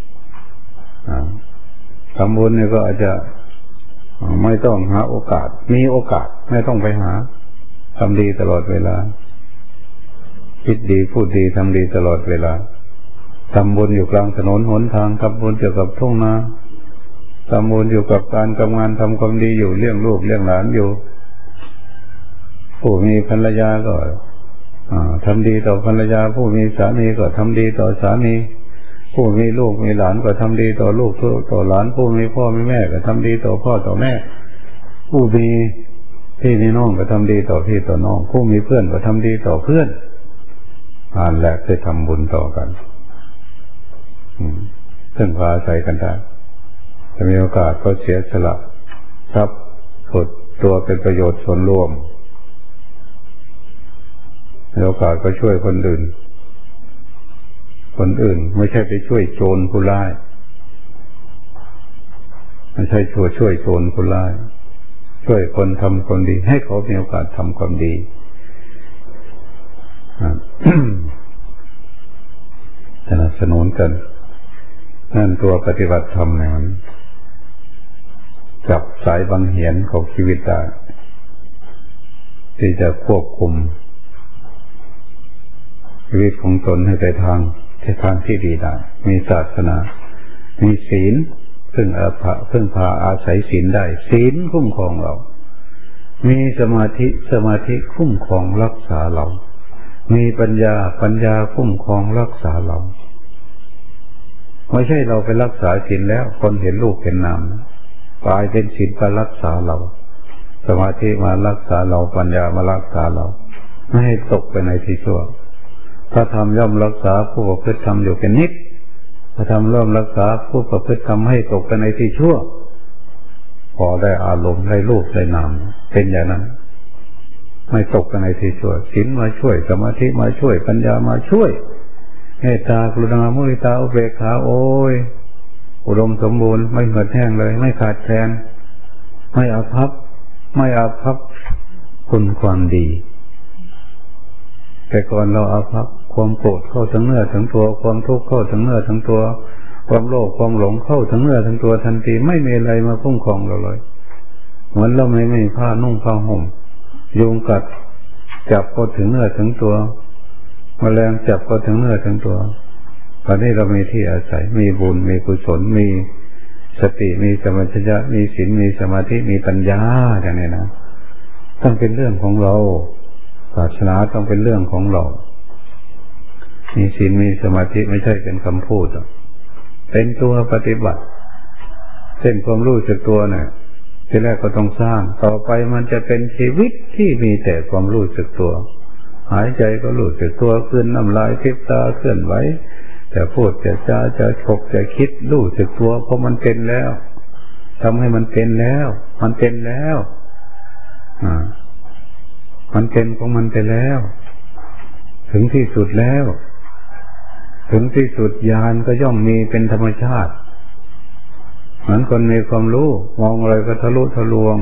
ทำบุญเนี่ยก็อาจจะไม่ต้องหาโอกาสมีโอกาสไม่ต้องไปหาทำดีตลอดเวลาคิดดีพูดดีทำดีตลอดเวลาทำบุญอยู่กลางถนนหนทางทำบุญเกี่ยวกับทุ่งนาทำบุญอยู่กับการทำงานทำความดีอยู่เลี้ยงลูกเลี้ยงหลานอยู่ผู้มีภรรยาก็ทำดีต่อภรรยาผู้มีสามีก็ทำดีต่อสามีผู้มีลูกมีหลานก็ทำดีต่อลูกต่อหลานผู้มีพ่อมีแม่ก็ทำดีต่อพ่อต่อแม่ผู้มีพี่มีน้องก็ทำดีต่อพี่ต่อน้องผู้มีเพื่อนก็ทำดีต่อเพื่อนอ่านแหละคือทำบุญต่อกันซึ่งพาอาศัยกันได้จะมีโอกาสก็เสียสละทรัพย์สดตัวเป็นประโยชน์ส่วนรวมมีโอกาสก็ช่วยคนอื่นคนอื่นไม่ใช่ไปช่วยโจรผู้ร้ายไม่ใช่ช่วยช่วยโจรผู้ร้ายช่วยคนทำคนดีให้เขามีโอกาสทำความดี สนับสนุนกันนั่นตัวปฏิบัติธรรมเนี่ยมันจับสายบังเหียนของชีวิตได้ที่จะควบคุมชีวิตของตนให้ไปทางที่ทางที่ดีได้มีศาสนามีศีลพึ่งอาภะพึ่งพาอาศัยศีลได้ศีลคุ้มครองเรามีสมาธิสมาธิคุ้มครองรักษาเรามีปัญญาปัญญาคุ้มครองรักษาเราไม่ใช่เราไปรักษาศีลแล้วคนเห็นรูปเห็นนามกลายเป็นศีลมารักษาเราสมาธิมารักษาเราปัญญามารักษาเราไม่ให้ตกไปในที่ชั่วพระธรรมย่อมรักษาผู้ประพฤติธรรมอยู่เป็นนิจพระธรรมย่อมรักษาผู้ประพฤติธรรมให้ตกไปในที่ชั่วพอได้อารมณ์ได้รูปได้นามเป็นอย่างนั้นไม่ตกไปในที่ชั่วศีลมาช่วยสมาธิมาช่วยปัญญามาช่วยเมตตากรุณามุทิตาอุเบกขาโอ้ยอุดมสมบูรณ์ไม่เหือดแห้งเลยไม่ขาดแคลนไม่อาภัพไม่อาภัพคุณความดีแต่ก่อนเราอาภัพความโกรธเข้าทั้งเนื้อทั้งตัวความทุกข์เข้าทั้งเนื้อทั้งตัวความโลภความหลงเข้าทั้งเนื้อทั้งตัวทันทีไม่มีอะไรมาคุ้มครองเราเลยเหมือนเราไม่มีผ้านุ่งผ้าห่มยุงกัดจับก็ถึงเนื้อถึงตัวแมลงจับก็ถึงเนื้อถึงตัวตอนนี้เรามีที่อาศัยมีบุญมีกุศลมีสติมีสมัชัญญะมีศีลมีสมาธิมีปัญญาอย่างนี้นะต้องเป็นเรื่องของเราศาสนาต้องเป็นเรื่องของเรามีศีลมีสมาธิไม่ใช่เป็นคำพูดเป็นตัวปฏิบัติเช่นความรู้สึกตัวเนี่ยที่แรกก็ต้องสร้างต่อไปมันจะเป็นชีวิตที่มีแต่ความรู้สึกตัวหายใจก็รู้สึกตัวขึ้นน้ำลายทิพตาเคลื่อนไหวแต่พูดจะจาจะฉกจะคิดรู้สึกตัวเพราะมันเป็นแล้วทำให้มันเป็นแล้วมันเป็นแล้วอ่ามันเป็นของมันไปแล้วถึงที่สุดแล้วถึงที่สุดญาณก็ย่อมมีเป็นธรรมชาติเหมือนคนมีความรู้มองอะไรก็ทะลุทะลวง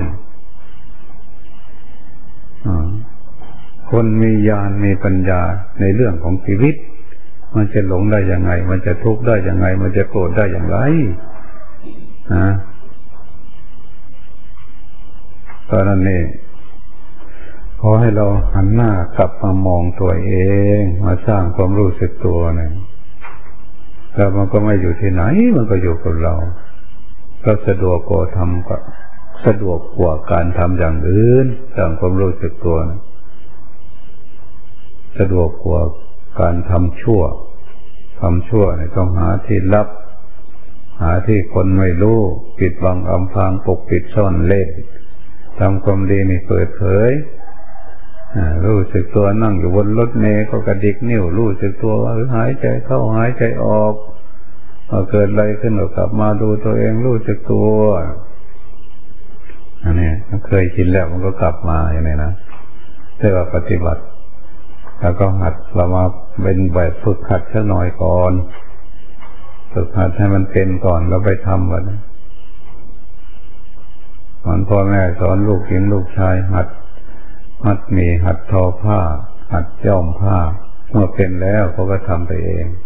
คนมีญาณมีปัญญาในเรื่องของชีวิตมันจะหลงได้ยังไงมันจะทุกข์ได้ยังไงมันจะโกรธได้อย่างไรนะตอนนั้นนี่ขอให้เราหันหน้ากลับมามองตัวเองมาสร้างความรู้สึกตัวเนี่ยแล้วมันก็ไม่อยู่ที่ไหนมันก็อยู่กับเราก็สะดวกกว่าทำก็สะดวกกว่าการทำอย่างอื่นสร้างความรู้สึกตัวนะสะดวกกว่าการทำชั่วทำชั่วเนี่ยต้องหาที่ลับหาที่คนไม่รู้ปิดบังอำพรางปกปิดซ่อนเล่นทำความดีนี่เปิดเผยรู้สึกตัวนั่งอยู่บนรถเมล์ก็กระดิกนิ้วรู้สึกตัวว่าหายใจเข้าหายใจออกเกิดอะไรขึ้นก็กลับมาดูตัวเองรู้สึกตัวอันนี้มันเคยชินแล้วมันก็กลับมาอย่างนี้นะแต่ว่าปฏิบัติแล้วก็หัดเรามาเป็นแบบฝึกหัดสักหน่อยก่อนฝึกหัดให้มันเป็นก่อนแล้วไปทำกันมันพ่อแม่สอนลูกหญิงลูกชายหัดมัดหมี่หัดทอผ้าหัดย้อมผ้าเมื่อเป็นแล้วเขาก็ทำไปเอง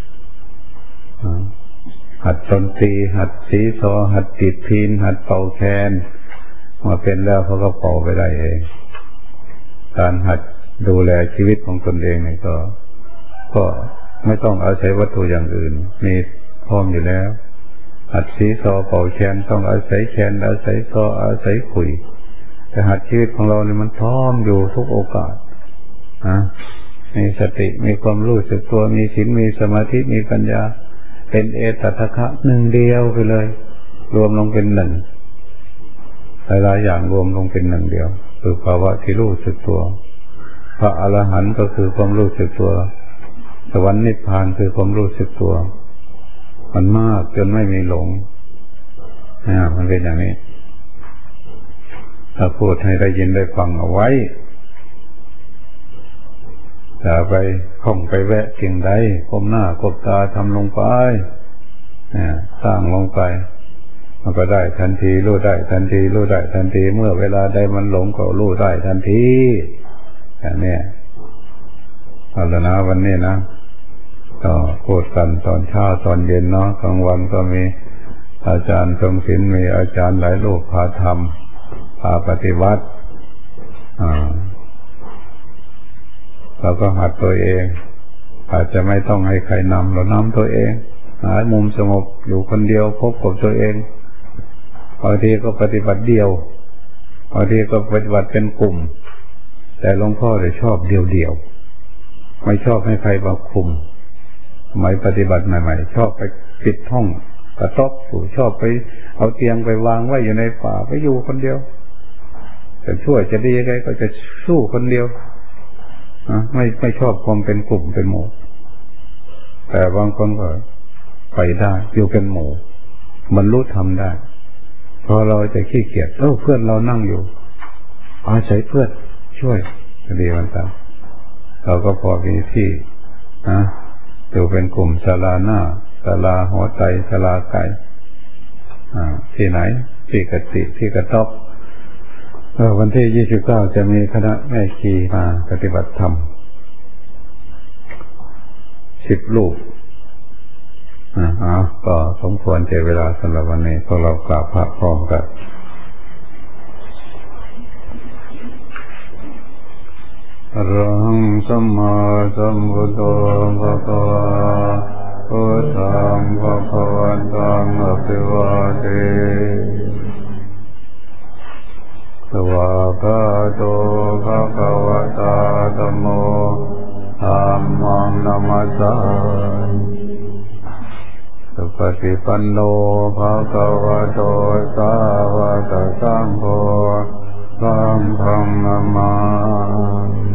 หัดดนตรีหัดสีซอหัดติดพินหัดเป่าแคนเมื่อเป็นแล้วเขาก็เป่าไปได้เองการหัดดูแลชีวิตของตนเองเนี่ยก็ก็ไม่ต้องอาศัยวัตถุอย่างอื่นมีพร้อมอยู่แล้วหัดสีซอเป่าแคนต้องอาศัยแคนอาศัยซออาศัยขุยแต่หัดชีวิตของเราเนี่ยมันพร้อมอยู่ทุกโอกาสนะมีสติมีความรู้สึกตัวมีศีลมีสมาธิมีปัญญาเป็นเอตทัคคะหนึ่งเดียวไปเลยรวมลงเป็นหนึ่งหลายๆอย่างรวมลงเป็นหนึ่งเดียวคือภาวะที่รู้สึกตัวพระอรหันต์ก็คือความรู้สึกตัวสวรรค์นิพพานคือความรู้สึกตัวมันมากจนไม่มีหลงนะมันเป็นอย่างนี้ถ้าพูดให้ได้ยินได้ฟังเอาไว้อย่าไปข้องไปแวะเก่งใดก้มหน้าก้มตาทำลงไปสร้างลงไปมันก็ได้ทันทีรู้ได้ทันทีรู้ได้ทันทีเมื่อเวลาใดมันหลงก็รู้ได้ทันทีอย่างนี้เอาละนะวันนี้นะก็พูดกันตอนเช้าตอนเย็นเนาะกลางวันก็มีอาจารย์ทรงศิลป์มีอาจารย์หลายรูปพาทำพาปฏิบัติอ่าเราก็หัดตัวเองอาจจะไม่ต้องให้ใครนำเรานำตัวเองหามุมสงบอยู่คนเดียวพบกับตัวเองบางทีก็ปฏิบัติเดียวบางทีก็ปฏิบัติเป็นกลุ่มแต่หลวงพ่อจะชอบเดียวๆไม่ชอบให้ใครมาคุมสมัยปฏิบัติใหม่ๆชอบไปปิดห้องกระต๊อบอยู่ชอบไปเอาเตียงไปวางไว้อยู่ในป่าไปอยู่คนเดียวจะช่วยจะดียังไงก็จะสู้คนเดียวไม่ไม่ชอบความเป็นกลุ่มเป็นหมู่แต่บางคนก็ไปได้อยู่เป็นหมู่มันรู้ทำได้พอเราจะขี้เกียจเออเพื่อนเรานั่งอยู่อาศัยเพื่อนช่วยดีมันตามเราก็พอมีที่นะอยู่เป็นกลุ่มศาลาหน้าศาลาหัวใจศาลาไก่ที่ไหนที่กติที่กระต๊อบวันที่ยี่สิบเก้าจะมีคณะแม่ชีมาปฏิบัติธรรมสิบรูปอ่าเอาก็สมควรเจอเวลาสำหรับวันนี้พวกเรากราบพระพร้อมกันอรหังสัมมาสัมพุทโธภะคะวะพุทธังภคะวันตังอภิวาเทสวากขาโตภะคะวะตาธัมโมธัมมังนัมมัสสามิสุปฏิปันโนภะคะวะโตสาวกสังโฆสังฆังนามามิ